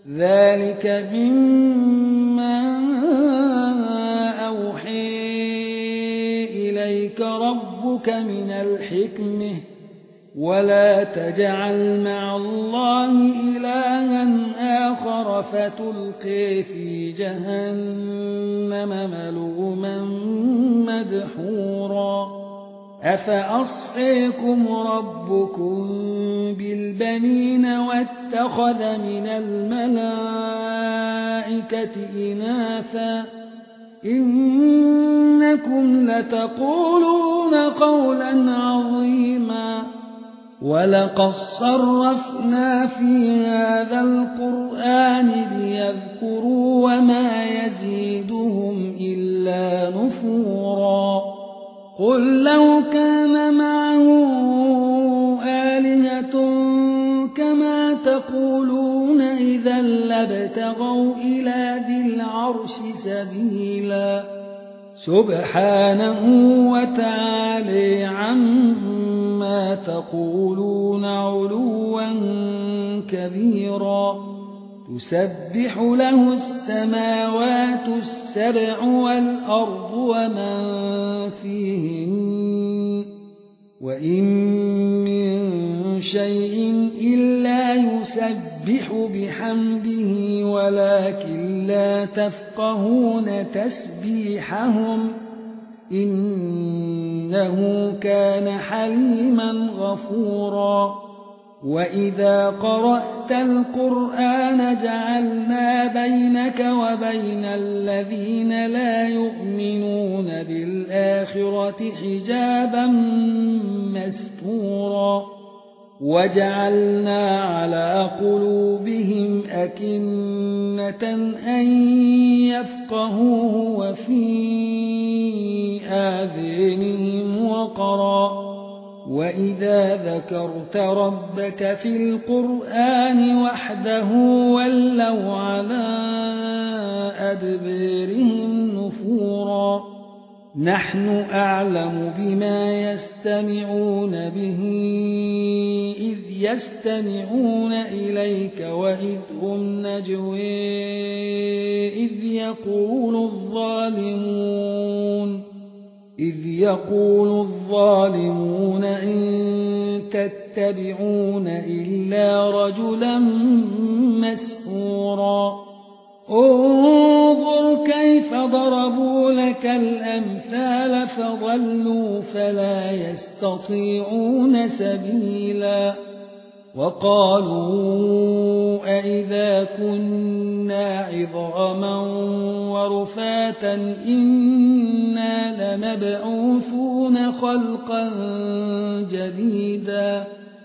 ذلك مما أوحي إليك ربك من الحكمة ولا تجعل مع الله إلها آخر فتلقي في جهنم ملوما مدحورا أفأصفيكم ربكم بالبنين واتخذ من الملائكة إناثا إنكم لتقولون قولا عظيما ولقد صرفنا في هذا القرآن ليذكروا وما يزيدهم إلا نفورا قل لو كان معه آلهة كما تقولون إذا لابتغوا إلى ذي العرش سبيلا سبحانه وتعالى عما تقولون علوا كبيرا تسبح له السماوات السبع والأرض ومن فيهن وإن من شيء إلا يسبح بحمده ولكن لا تفقهون تسبيحهم إنه كان حليما غفورا وإذا قرأت القرآن جعلنا بينك وبين الذين لا يؤمنون بالآخرة حجابا مستورا وجعلنا على قلوبهم أكنة أن يفقهوه وفي آذانهم وقرا وإذا ذكرت ربك في القرآن وحده ولوا على أدبارهم نفورا نحن أعلم بما يستمعون به إذ يستمعون إليك وإذ هم نجوى إذ يقول الظالمون إن تتبعون إلا رجلا مسحورا انظر كيف ضربوا لك الأمثال فضلوا فلا يستطيعون سبيلا وقالوا أئذا كنا عظاما ورفاتا إنا لمبعوثون خلقا جديدا